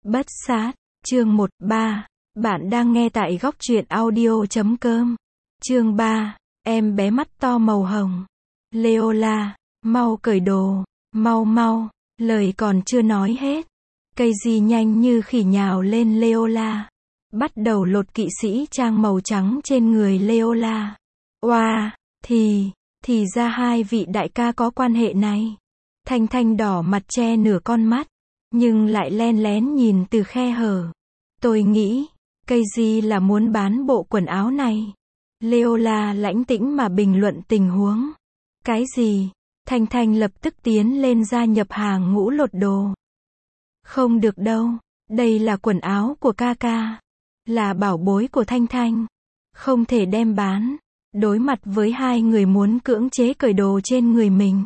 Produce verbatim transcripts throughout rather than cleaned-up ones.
Bất sát, chương một, ba. Bạn đang nghe tại góc truyện audio chấm com. Chương ba, em bé mắt to màu hồng. Leola, mau cởi đồ, mau mau, lời còn chưa nói hết. Cây gì nhanh như khỉ nhào lên Leola. Bắt đầu lột kỵ sĩ trang màu trắng trên người Leola. Oa, thì, thì ra hai vị đại ca có quan hệ này. Thanh Thanh đỏ mặt che nửa con mắt, nhưng lại len lén nhìn từ khe hở. Tôi nghĩ, cây gì là muốn bán bộ quần áo này. Leola lãnh tĩnh mà bình luận tình huống. Cái gì? Thanh Thanh lập tức tiến lên gia nhập hàng ngũ lột đồ. Không được đâu, đây là quần áo của ca ca. Là bảo bối của Thanh Thanh. Không thể đem bán. Đối mặt với hai người muốn cưỡng chế cởi đồ trên người mình.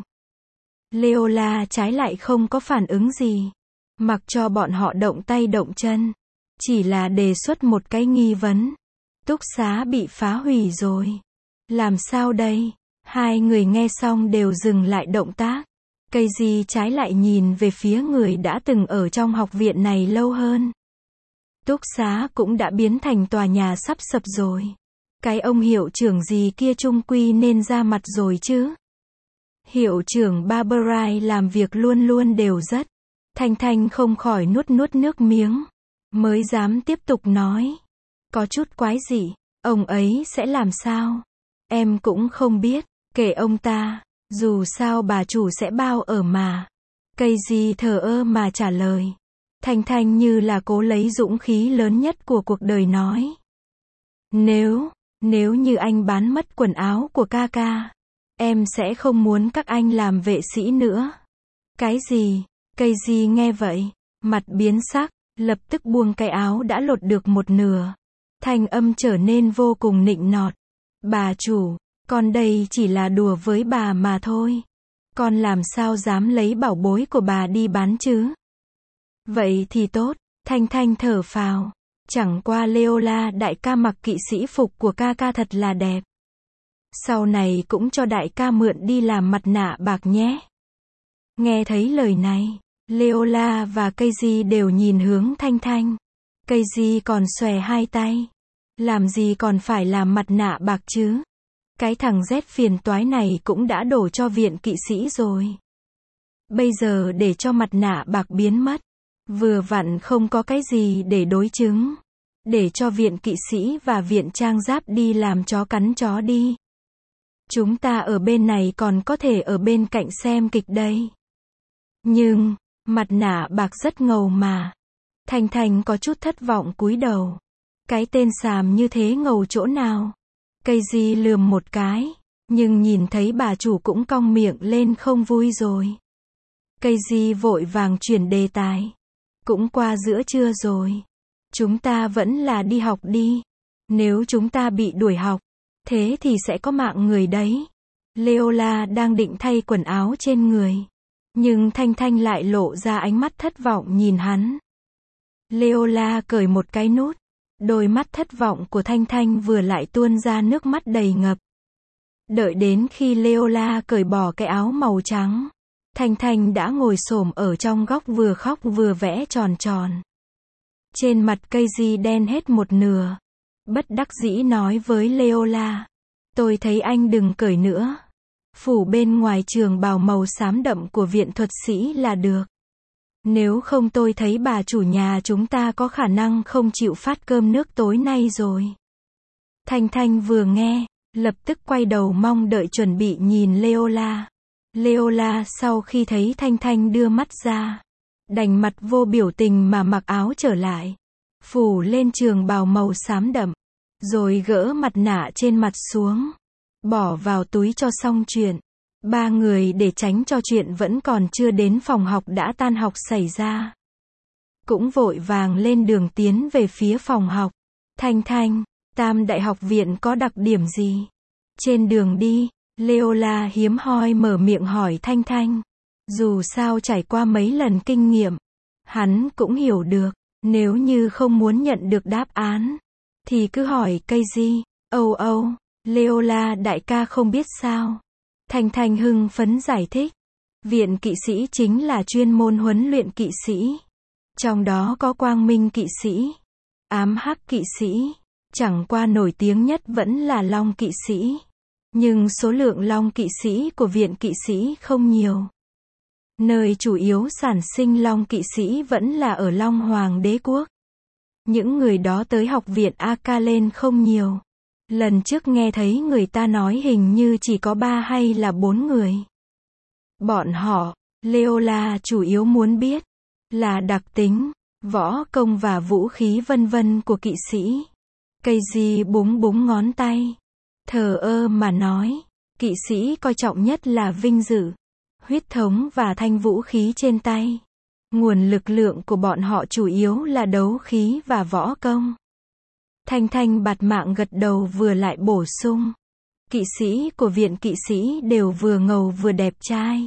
Leola trái lại không có phản ứng gì. Mặc cho bọn họ động tay động chân. Chỉ là đề xuất một cái nghi vấn. Túc xá bị phá hủy rồi. Làm sao đây? Hai người nghe xong đều dừng lại động tác. Cây gì trái lại nhìn về phía người đã từng ở trong học viện này lâu hơn. Túc xá cũng đã biến thành tòa nhà sắp sập rồi. Cái ông hiệu trưởng gì kia trung quy nên ra mặt rồi chứ. Hiệu trưởng Barberai làm việc luôn luôn đều rất. Thanh Thanh không khỏi nuốt nuốt nước miếng. Mới dám tiếp tục nói. Có chút quái dị. Ông ấy sẽ làm sao? Em cũng không biết. Kể ông ta. Dù sao bà chủ sẽ bao ở mà. Cây gì thờ ơ mà trả lời. Thanh Thanh như là cố lấy dũng khí lớn nhất của cuộc đời nói. Nếu, nếu như anh bán mất quần áo của ca ca. Em sẽ không muốn các anh làm vệ sĩ nữa. Cái gì? Cây gì nghe vậy? Mặt biến sắc, lập tức buông cái áo đã lột được một nửa. Thanh âm trở nên vô cùng nịnh nọt. Bà chủ, con đây chỉ là đùa với bà mà thôi. Con làm sao dám lấy bảo bối của bà đi bán chứ? Vậy thì tốt, Thanh Thanh thở phào. Chẳng qua Leola đại ca mặc kỵ sĩ phục của ca ca thật là đẹp. Sau này cũng cho đại ca mượn đi làm mặt nạ bạc nhé. Nghe thấy lời này, Leola và cây di đều nhìn hướng Thanh Thanh. Cây di còn xòe hai tay. Làm gì còn phải làm mặt nạ bạc chứ? Cái thằng rét phiền toái này cũng đã đổ cho viện kỵ sĩ rồi. Bây giờ để cho mặt nạ bạc biến mất. Vừa vặn không có cái gì để đối chứng. Để cho viện kỵ sĩ và viện trang giáp đi làm chó cắn chó đi. Chúng ta ở bên này còn có thể ở bên cạnh xem kịch đây. Nhưng, mặt nạ bạc rất ngầu mà. Thanh Thanh có chút thất vọng cúi đầu. Cái tên xàm như thế ngầu chỗ nào? Cây gì lườm một cái. Nhưng nhìn thấy bà chủ cũng cong miệng lên không vui rồi. Cây gì vội vàng chuyển đề tài. Cũng qua giữa trưa rồi. Chúng ta vẫn là đi học đi. Nếu chúng ta bị đuổi học. Thế thì sẽ có mạng người đấy. Leola đang định thay quần áo trên người. Nhưng Thanh Thanh lại lộ ra ánh mắt thất vọng nhìn hắn. Leola cởi một cái nút. Đôi mắt thất vọng của Thanh Thanh vừa lại tuôn ra nước mắt đầy ngập. Đợi đến khi Leola cởi bỏ cái áo màu trắng. Thanh Thanh đã ngồi xổm ở trong góc vừa khóc vừa vẽ tròn tròn. Trên mặt cây di đen hết một nửa. Bất đắc dĩ nói với Leola. Tôi thấy anh đừng cởi nữa. Phủ bên ngoài trường bào màu xám đậm của viện thuật sĩ là được. Nếu không tôi thấy bà chủ nhà chúng ta có khả năng không chịu phát cơm nước tối nay rồi. Thanh Thanh vừa nghe, lập tức quay đầu mong đợi chuẩn bị nhìn Leola. Leola sau khi thấy Thanh Thanh đưa mắt ra. Đành mặt vô biểu tình mà mặc áo trở lại. Phủ lên trường bào màu xám đậm. Rồi gỡ mặt nạ trên mặt xuống. Bỏ vào túi cho xong chuyện. Ba người để tránh cho chuyện vẫn còn chưa đến phòng học đã tan học xảy ra. Cũng vội vàng lên đường tiến về phía phòng học. Thanh Thanh, Tam Đại học viện có đặc điểm gì? Trên đường đi, Leola hiếm hoi mở miệng hỏi Thanh Thanh. Dù sao trải qua mấy lần kinh nghiệm. Hắn cũng hiểu được. Nếu như không muốn nhận được đáp án. Thì cứ hỏi cây gì? Âu âu, Leola đại ca không biết sao. Thanh Thanh hưng phấn giải thích. Viện kỵ sĩ chính là chuyên môn huấn luyện kỵ sĩ. Trong đó có quang minh kỵ sĩ, ám hắc kỵ sĩ, chẳng qua nổi tiếng nhất vẫn là long kỵ sĩ. Nhưng số lượng long kỵ sĩ của viện kỵ sĩ không nhiều. Nơi chủ yếu sản sinh long kỵ sĩ vẫn là ở Long Hoàng đế quốc. Những người đó tới học viện Akalen không nhiều. Lần trước nghe thấy người ta nói hình như chỉ có ba hay là bốn người. Bọn họ, Leola chủ yếu muốn biết, là đặc tính, võ công và vũ khí vân vân của kỵ sĩ. Casey búng búng ngón tay. Thờ ơ mà nói, kỵ sĩ coi trọng nhất là vinh dự, huyết thống và thanh vũ khí trên tay. Nguồn lực lượng của bọn họ chủ yếu là đấu khí và võ công. Thanh Thanh bạt mạng gật đầu vừa lại bổ sung. Kỵ sĩ của viện kỵ sĩ đều vừa ngầu vừa đẹp trai.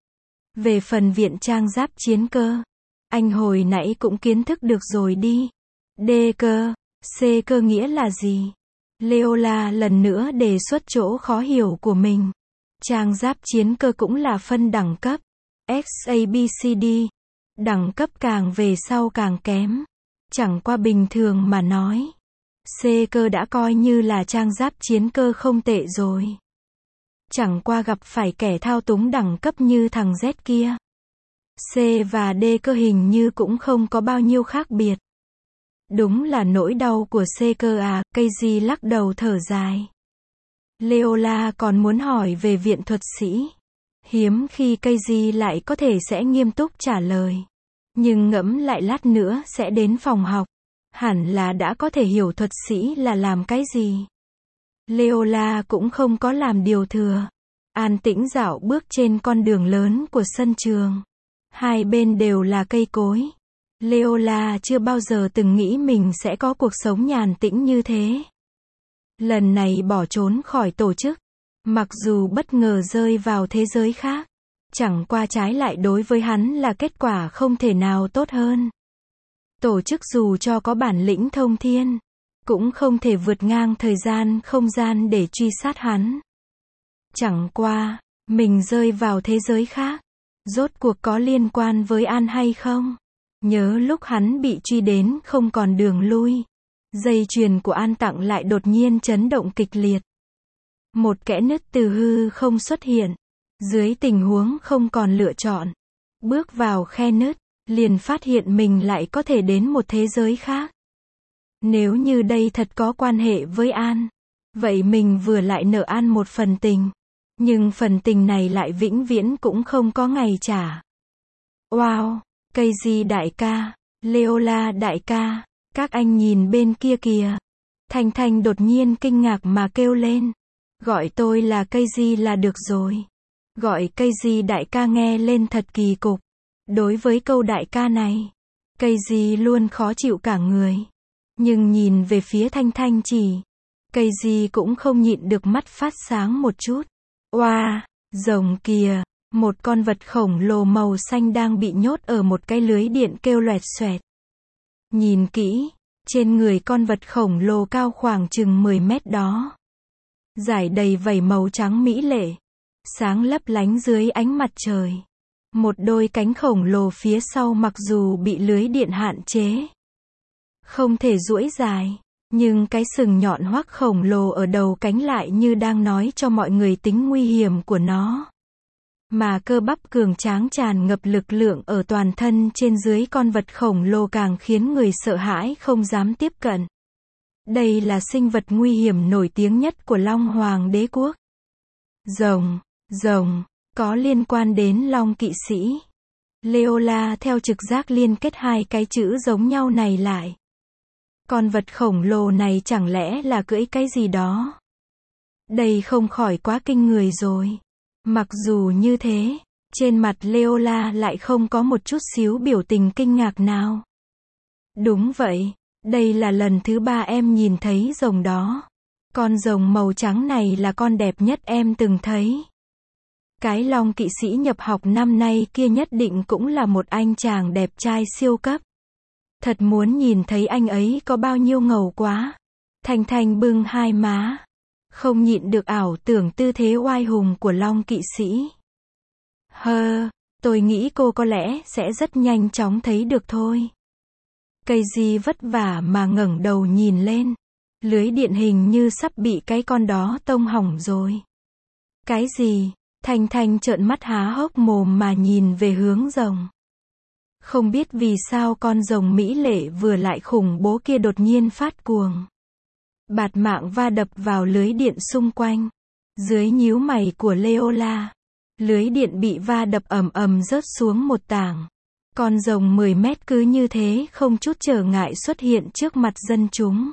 Về phần viện trang giáp chiến cơ, anh hồi nãy cũng kiến thức được rồi đi. D cơ, C cơ nghĩa là gì? Leola lần nữa đề xuất chỗ khó hiểu của mình. Trang giáp chiến cơ cũng là phân đẳng cấp. X A B C D. Đẳng cấp càng về sau càng kém. Chẳng qua bình thường mà nói. C cơ đã coi như là trang giáp chiến cơ không tệ rồi. Chẳng qua gặp phải kẻ thao túng đẳng cấp như thằng Z kia. C và D cơ hình như cũng không có bao nhiêu khác biệt. Đúng là nỗi đau của C cơ à, Casey lắc đầu thở dài. Leola còn muốn hỏi về viện thuật sĩ. Hiếm khi Casey lại có thể sẽ nghiêm túc trả lời. Nhưng ngẫm lại lát nữa sẽ đến phòng học. Hẳn là đã có thể hiểu thuật sĩ là làm cái gì. Leola cũng không có làm điều thừa. An tĩnh dạo bước trên con đường lớn của sân trường. Hai bên đều là cây cối. Leola chưa bao giờ từng nghĩ mình sẽ có cuộc sống nhàn tĩnh như thế. Lần này bỏ trốn khỏi tổ chức, mặc dù bất ngờ rơi vào thế giới khác, chẳng qua trái lại đối với hắn là kết quả không thể nào tốt hơn. Tổ chức dù cho có bản lĩnh thông thiên, cũng không thể vượt ngang thời gian không gian để truy sát hắn. Chẳng qua, mình rơi vào thế giới khác, rốt cuộc có liên quan với An hay không? Nhớ lúc hắn bị truy đến không còn đường lui, dây chuyền của An tặng lại đột nhiên chấn động kịch liệt. Một kẽ nứt từ hư không xuất hiện, dưới tình huống không còn lựa chọn, bước vào khe nứt, liền phát hiện mình lại có thể đến một thế giới khác. Nếu như đây thật có quan hệ với An, vậy mình vừa lại nợ An một phần tình, nhưng phần tình này lại vĩnh viễn cũng không có ngày trả. Wow, Casey đại ca, Leola đại ca, các anh nhìn bên kia kìa. Thanh Thanh đột nhiên kinh ngạc mà kêu lên. Gọi tôi là Casey là được rồi. Gọi Casey đại ca nghe lên thật kỳ cục. Đối với câu đại ca này, Casey luôn khó chịu cả người. Nhưng nhìn về phía Thanh Thanh chỉ, Casey cũng không nhịn được mắt phát sáng một chút. Oa, wow, rồng kìa, một con vật khổng lồ màu xanh đang bị nhốt ở một cái lưới điện kêu loẹt xoẹt. Nhìn kỹ, trên người con vật khổng lồ cao khoảng chừng mười mét đó, rải đầy vảy màu trắng mỹ lệ, sáng lấp lánh dưới ánh mặt trời. Một đôi cánh khổng lồ phía sau mặc dù bị lưới điện hạn chế, không thể duỗi dài, nhưng cái sừng nhọn hoắt khổng lồ ở đầu cánh lại như đang nói cho mọi người tính nguy hiểm của nó. Mà cơ bắp cường tráng tràn ngập lực lượng ở toàn thân trên dưới con vật khổng lồ càng khiến người sợ hãi không dám tiếp cận. Đây là sinh vật nguy hiểm nổi tiếng nhất của Long Hoàng đế quốc. Rồng, rồng, có liên quan đến Long kỵ sĩ. Leola theo trực giác liên kết hai cái chữ giống nhau này lại. Con vật khổng lồ này chẳng lẽ là cưỡi cái gì đó? Đây không khỏi quá kinh người rồi. Mặc dù như thế, trên mặt Leola lại không có một chút xíu biểu tình kinh ngạc nào. Đúng vậy, đây là lần thứ ba em nhìn thấy rồng đó. Con rồng màu trắng này là con đẹp nhất em từng thấy. Cái Long kỵ sĩ nhập học năm nay kia nhất định cũng là một anh chàng đẹp trai siêu cấp. Thật muốn nhìn thấy anh ấy có bao nhiêu ngầu quá. Thanh Thanh bưng hai má, không nhịn được ảo tưởng tư thế oai hùng của Long kỵ sĩ. Hơ, tôi nghĩ cô có lẽ sẽ rất nhanh chóng thấy được thôi. Casey vất vả mà ngẩng đầu nhìn lên. Lưới điện hình như sắp bị cái con đó tông hỏng rồi. Cái gì? Thanh Thanh trợn mắt há hốc mồm mà nhìn về hướng rồng. Không biết vì sao con rồng mỹ lệ vừa lại khủng bố kia đột nhiên phát cuồng. Bạt mạng va đập vào lưới điện xung quanh. Dưới nhíu mày của Leola, lưới điện bị va đập ầm ầm rớt xuống một tảng. Con rồng mười mét cứ như thế không chút trở ngại xuất hiện trước mặt dân chúng.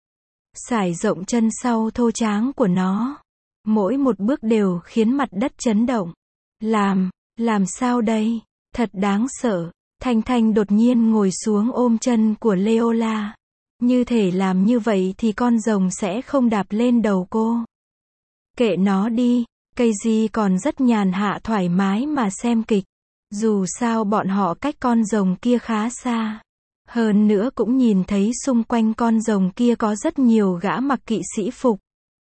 Sải rộng chân sau thô tráng của nó. Mỗi một bước đều khiến mặt đất chấn động. Làm, làm sao đây? Thật đáng sợ. Thanh Thanh đột nhiên ngồi xuống ôm chân của Leola. Như thể làm như vậy thì con rồng sẽ không đạp lên đầu cô. Kệ nó đi, Casey còn rất nhàn hạ thoải mái mà xem kịch. Dù sao bọn họ cách con rồng kia khá xa. Hơn nữa cũng nhìn thấy xung quanh con rồng kia có rất nhiều gã mặc kỵ sĩ phục.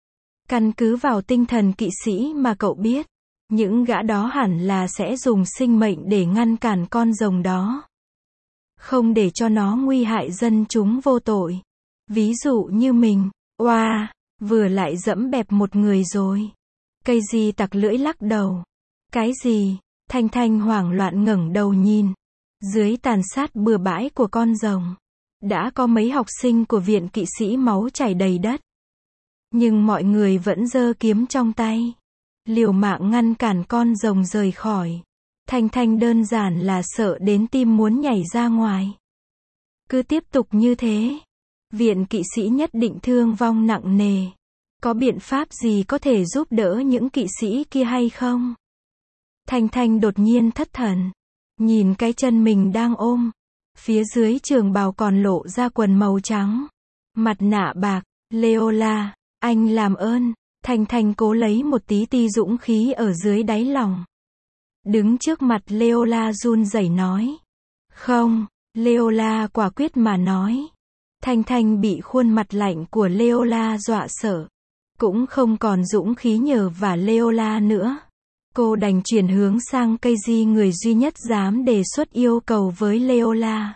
Căn cứ vào tinh thần kỵ sĩ mà cậu biết, những gã đó hẳn là sẽ dùng sinh mệnh để ngăn cản con rồng đó. Không để cho nó nguy hại dân chúng vô tội. Ví dụ như mình, oa, wow, vừa lại dẫm bẹp một người rồi. Casey tặc lưỡi lắc đầu. Cái gì? Thanh Thanh hoảng loạn ngẩng đầu nhìn. Dưới tàn sát bừa bãi của con rồng, đã có mấy học sinh của viện kỵ sĩ máu chảy đầy đất. Nhưng mọi người vẫn giơ kiếm trong tay, liều mạng ngăn cản con rồng rời khỏi. Thanh Thanh đơn giản là sợ đến tim muốn nhảy ra ngoài. Cứ tiếp tục như thế, viện kỵ sĩ nhất định thương vong nặng nề. Có biện pháp gì có thể giúp đỡ những kỵ sĩ kia hay không? Thanh Thanh đột nhiên thất thần. Nhìn cái chân mình đang ôm. Phía dưới trường bào còn lộ ra quần màu trắng. Mặt nạ bạc. Leola, anh làm ơn. Thanh Thanh cố lấy một tí ti dũng khí ở dưới đáy lòng. Đứng trước mặt Leola run rẩy nói. Không, Leola quả quyết mà nói. Thanh Thanh bị khuôn mặt lạnh của Leola dọa sợ. Cũng không còn dũng khí nhờ vả Leola nữa. Cô đành chuyển hướng sang Casey, người duy nhất dám đề xuất yêu cầu với Leola.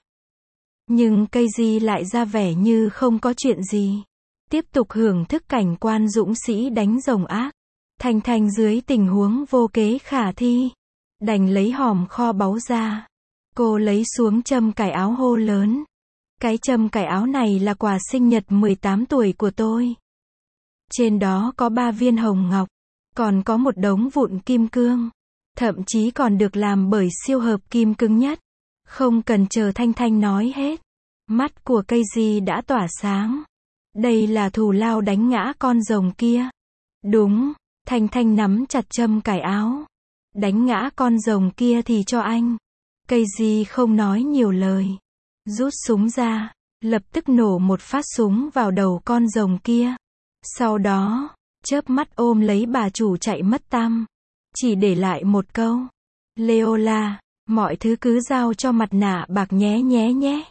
Nhưng Casey lại ra vẻ như không có chuyện gì. Tiếp tục hưởng thức cảnh quan dũng sĩ đánh rồng ác. Thanh Thanh dưới tình huống vô kế khả thi, đành lấy hòm kho báu ra. Cô lấy xuống châm cài áo hô lớn. Cái châm cài áo này là quà sinh nhật mười tám tuổi của tôi. Trên đó có ba viên hồng ngọc. Còn có một đống vụn kim cương. Thậm chí còn được làm bởi siêu hợp kim cứng nhất. Không cần chờ Thanh Thanh nói hết. Mắt của Casey đã tỏa sáng. Đây là thù lao đánh ngã con rồng kia. Đúng, Thanh Thanh nắm chặt châm cài áo. Đánh ngã con rồng kia thì cho anh. Casey không nói nhiều lời. Rút súng ra, lập tức nổ một phát súng vào đầu con rồng kia. Sau đó, chớp mắt ôm lấy bà chủ chạy mất tăm. Chỉ để lại một câu. Leola, mọi thứ cứ giao cho mặt nạ bạc nhé nhé nhé.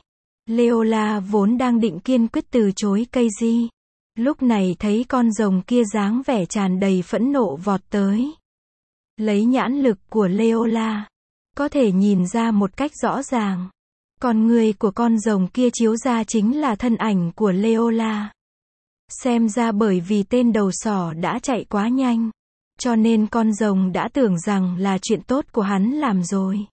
Leola vốn đang định kiên quyết từ chối Casey. Lúc này thấy con rồng kia dáng vẻ tràn đầy phẫn nộ vọt tới. Lấy nhãn lực của Leola, có thể nhìn ra một cách rõ ràng. Con người của con rồng kia chiếu ra chính là thân ảnh của Leola. Xem ra bởi vì tên đầu sỏ đã chạy quá nhanh, cho nên con rồng đã tưởng rằng là chuyện tốt của hắn làm rồi.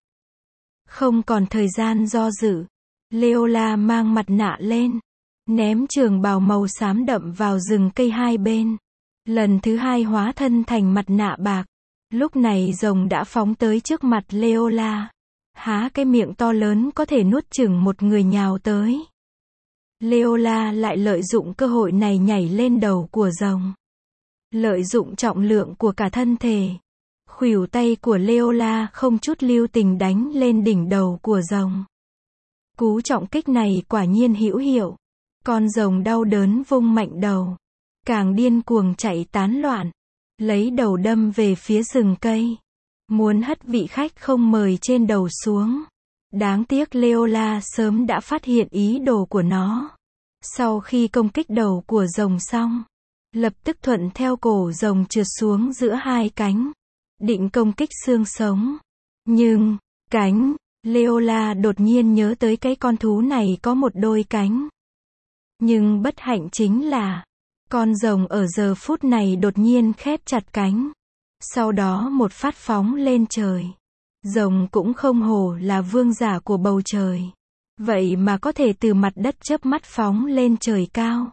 Không còn thời gian do dự, Leola mang mặt nạ lên, ném trường bào màu xám đậm vào rừng cây hai bên. Lần thứ hai hóa thân thành mặt nạ bạc. Lúc này rồng đã phóng tới trước mặt Leola. Há cái miệng to lớn có thể nuốt chửng một người nhào tới. Leola lại lợi dụng cơ hội này nhảy lên đầu của rồng. Lợi dụng trọng lượng của cả thân thể. Khuỷu tay của Leola không chút lưu tình đánh lên đỉnh đầu của rồng. Cú trọng kích này quả nhiên hữu hiệu. Con rồng đau đớn vung mạnh đầu. Càng điên cuồng chạy tán loạn. Lấy đầu đâm về phía rừng cây. Muốn hất vị khách không mời trên đầu xuống. Đáng tiếc Leola sớm đã phát hiện ý đồ của nó. Sau khi công kích đầu của rồng xong, lập tức thuận theo cổ rồng trượt xuống giữa hai cánh. Định công kích xương sống. Nhưng, cánh, Leola đột nhiên nhớ tới cái con thú này có một đôi cánh. Nhưng bất hạnh chính là, con rồng ở giờ phút này đột nhiên khép chặt cánh. Sau đó một phát phóng lên trời. Rồng cũng không hổ là vương giả của bầu trời. Vậy mà có thể từ mặt đất chớp mắt phóng lên trời cao.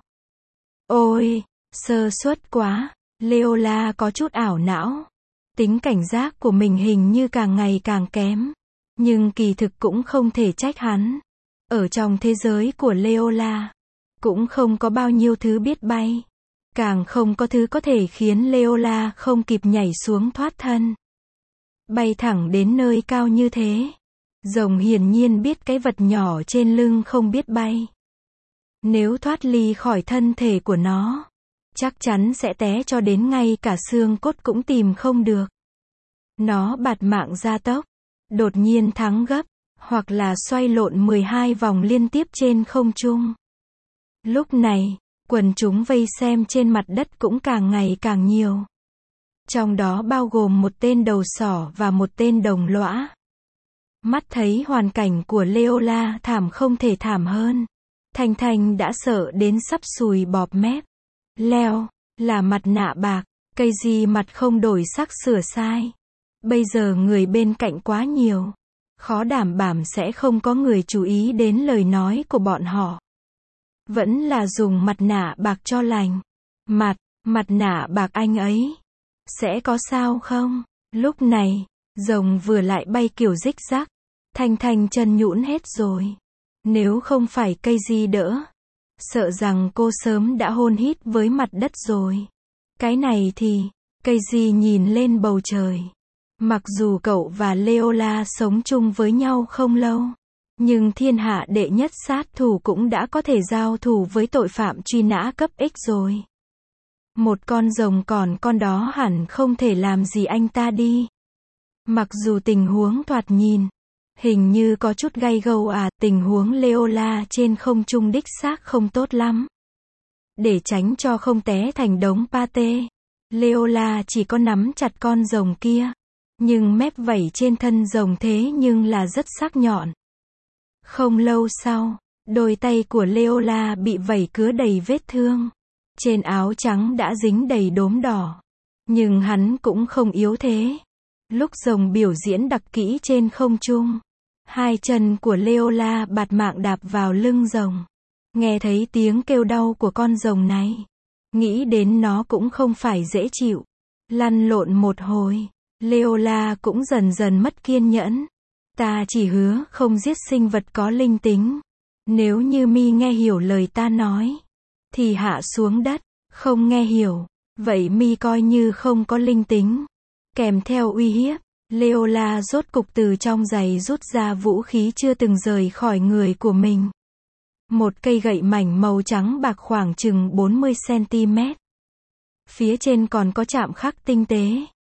Ôi, sơ suất quá, Leola có chút ảo não. Tính cảnh giác của mình hình như càng ngày càng kém. Nhưng kỳ thực cũng không thể trách hắn. Ở trong thế giới của Leola, cũng không có bao nhiêu thứ biết bay. Càng không có thứ có thể khiến Leola không kịp nhảy xuống thoát thân. Bay thẳng đến nơi cao như thế. Rồng hiển nhiên biết cái vật nhỏ trên lưng không biết bay. Nếu thoát ly khỏi thân thể của nó, chắc chắn sẽ té cho đến ngay cả xương cốt cũng tìm không được. Nó bạt mạng gia tốc, đột nhiên thắng gấp, hoặc là xoay lộn mười hai vòng liên tiếp trên không trung. Lúc này, quần chúng vây xem trên mặt đất cũng càng ngày càng nhiều. Trong đó bao gồm một tên đầu sỏ và một tên đồng lõa. Mắt thấy hoàn cảnh của Leola thảm không thể thảm hơn. Thanh Thanh đã sợ đến sắp sùi bọt mép. Leo, là mặt nạ bạc, cây gì mặt không đổi sắc sửa sai. Bây giờ người bên cạnh quá nhiều. Khó đảm bảo sẽ không có người chú ý đến lời nói của bọn họ. Vẫn là dùng mặt nạ bạc cho lành. Mặt, mặt nạ bạc anh ấy. Sẽ có sao không? Lúc này, rồng vừa lại bay kiểu rích rắc. Thanh Thanh chân nhũn hết rồi. Nếu không phải cây gì đỡ, sợ rằng cô sớm đã hôn hít với mặt đất rồi. Cái này thì, cây gì nhìn lên bầu trời. Mặc dù cậu và Leola sống chung với nhau không lâu, nhưng thiên hạ đệ nhất sát thủ cũng đã có thể giao thủ với tội phạm truy nã cấp X rồi. Một con rồng còn con đó hẳn không thể làm gì anh ta đi. Mặc dù tình huống thoạt nhìn, hình như có chút gay gâu à, tình huống Leola trên không trung đích xác không tốt lắm. Để tránh cho không té thành đống pate, Leola chỉ có nắm chặt con rồng kia. Nhưng mép vảy trên thân rồng thế nhưng là rất sắc nhọn. Không lâu sau, đôi tay của Leola bị vảy cứa đầy vết thương. Trên áo trắng đã dính đầy đốm đỏ. Nhưng hắn cũng không yếu thế. Lúc rồng biểu diễn đặc kỹ trên không trung, hai chân của Leola bạt mạng đạp vào lưng rồng. Nghe thấy tiếng kêu đau của con rồng này, nghĩ đến nó cũng không phải dễ chịu. Lăn lộn một hồi, Leola cũng dần dần mất kiên nhẫn. Ta chỉ hứa không giết sinh vật có linh tính. Nếu như mi nghe hiểu lời ta nói, thì hạ xuống đất. Không nghe hiểu, vậy mi coi như không có linh tính. Kèm theo uy hiếp, Leola rốt cục từ trong giày rút ra vũ khí chưa từng rời khỏi người của mình. Một cây gậy mảnh màu trắng bạc khoảng chừng bốn mươi xăng-ti-mét. Phía trên còn có chạm khắc tinh tế.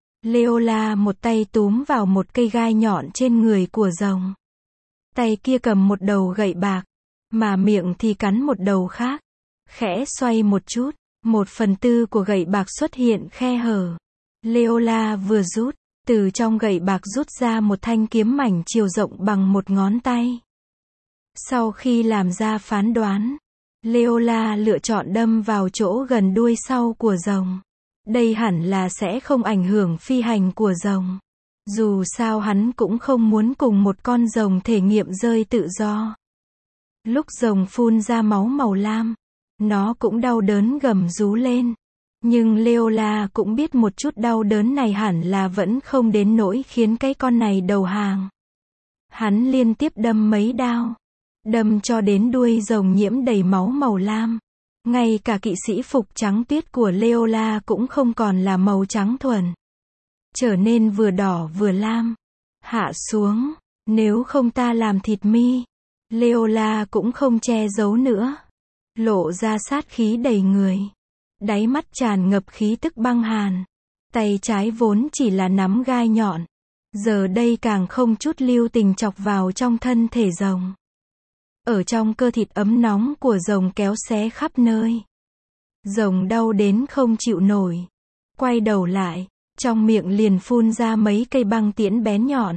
Leola một tay túm vào một cây gai nhọn trên người của rồng. Tay kia cầm một đầu gậy bạc, mà miệng thì cắn một đầu khác. Khẽ xoay một chút, một phần tư của gậy bạc xuất hiện khe hở. Leola vừa rút, từ trong gậy bạc rút ra một thanh kiếm mảnh chiều rộng bằng một ngón tay. Sau khi làm ra phán đoán, Leola lựa chọn đâm vào chỗ gần đuôi sau của rồng. Đây hẳn là sẽ không ảnh hưởng phi hành của rồng. Dù sao hắn cũng không muốn cùng một con rồng thể nghiệm rơi tự do. Lúc rồng phun ra máu màu lam, nó cũng đau đớn gầm rú lên. Nhưng Leola cũng biết một chút đau đớn này hẳn là vẫn không đến nỗi khiến cái con này đầu hàng. Hắn liên tiếp đâm mấy đao. Đâm cho đến đuôi rồng nhiễm đầy máu màu lam. Ngay cả kỵ sĩ phục trắng tuyết của Leola cũng không còn là màu trắng thuần. Trở nên vừa đỏ vừa lam. Hạ xuống, nếu không ta làm thịt mi. Leola cũng không che giấu nữa. Lộ ra sát khí đầy người. Đáy mắt tràn ngập khí tức băng hàn. Tay trái vốn chỉ là nắm gai nhọn. Giờ đây càng không chút lưu tình chọc vào trong thân thể rồng. Ở trong cơ thịt ấm nóng của rồng kéo xé khắp nơi. Rồng đau đến không chịu nổi. Quay đầu lại, trong miệng liền phun ra mấy cây băng tiễn bén nhọn.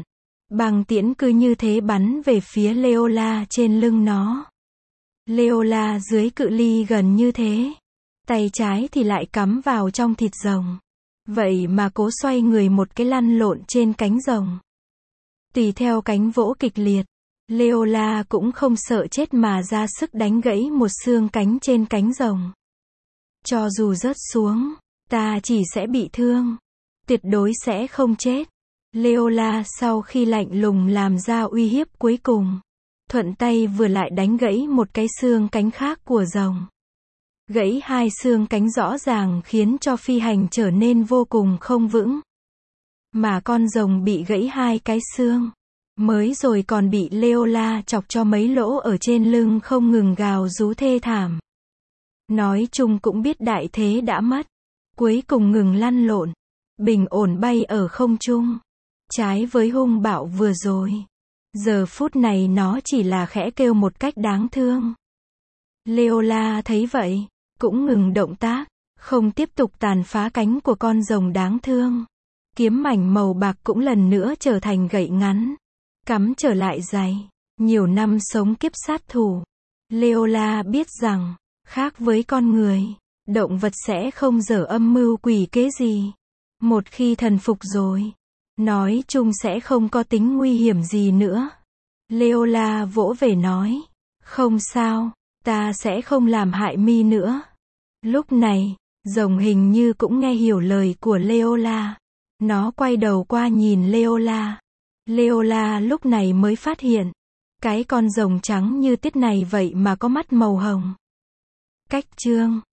Băng tiễn cứ như thế bắn về phía Leola trên lưng nó. Leola dưới cự ly gần như thế. Tay trái thì lại cắm vào trong thịt rồng. Vậy mà cố xoay người một cái lăn lộn trên cánh rồng. Tùy theo cánh vỗ kịch liệt, Leola cũng không sợ chết mà ra sức đánh gãy một xương cánh trên cánh rồng. Cho dù rớt xuống, ta chỉ sẽ bị thương, tuyệt đối sẽ không chết. Leola sau khi lạnh lùng làm ra uy hiếp cuối cùng, thuận tay vừa lại đánh gãy một cái xương cánh khác của rồng. Gãy hai xương cánh rõ ràng khiến cho phi hành trở nên vô cùng không vững. Mà con rồng bị gãy hai cái xương, mới rồi còn bị Leola chọc cho mấy lỗ ở trên lưng không ngừng gào rú thê thảm. Nói chung cũng biết đại thế đã mất. Cuối cùng ngừng lăn lộn, bình ổn bay ở không trung. Trái với hung bạo vừa rồi, giờ phút này nó chỉ là khẽ kêu một cách đáng thương. Leola thấy vậy, cũng ngừng động tác, không tiếp tục tàn phá cánh của con rồng đáng thương. Kiếm mảnh màu bạc cũng lần nữa trở thành gậy ngắn, cắm trở lại giày. Nhiều năm sống kiếp sát thủ, Leola biết rằng, khác với con người, động vật sẽ không dở âm mưu quỷ kế gì. Một khi thần phục rồi, nói chung sẽ không có tính nguy hiểm gì nữa. Leola vỗ về nói, không sao, ta sẽ không làm hại mi nữa. Lúc này, rồng hình như cũng nghe hiểu lời của Leola. Nó quay đầu qua nhìn Leola. Leola lúc này mới phát hiện, cái con rồng trắng như tiết này vậy mà có mắt màu hồng. Cách chương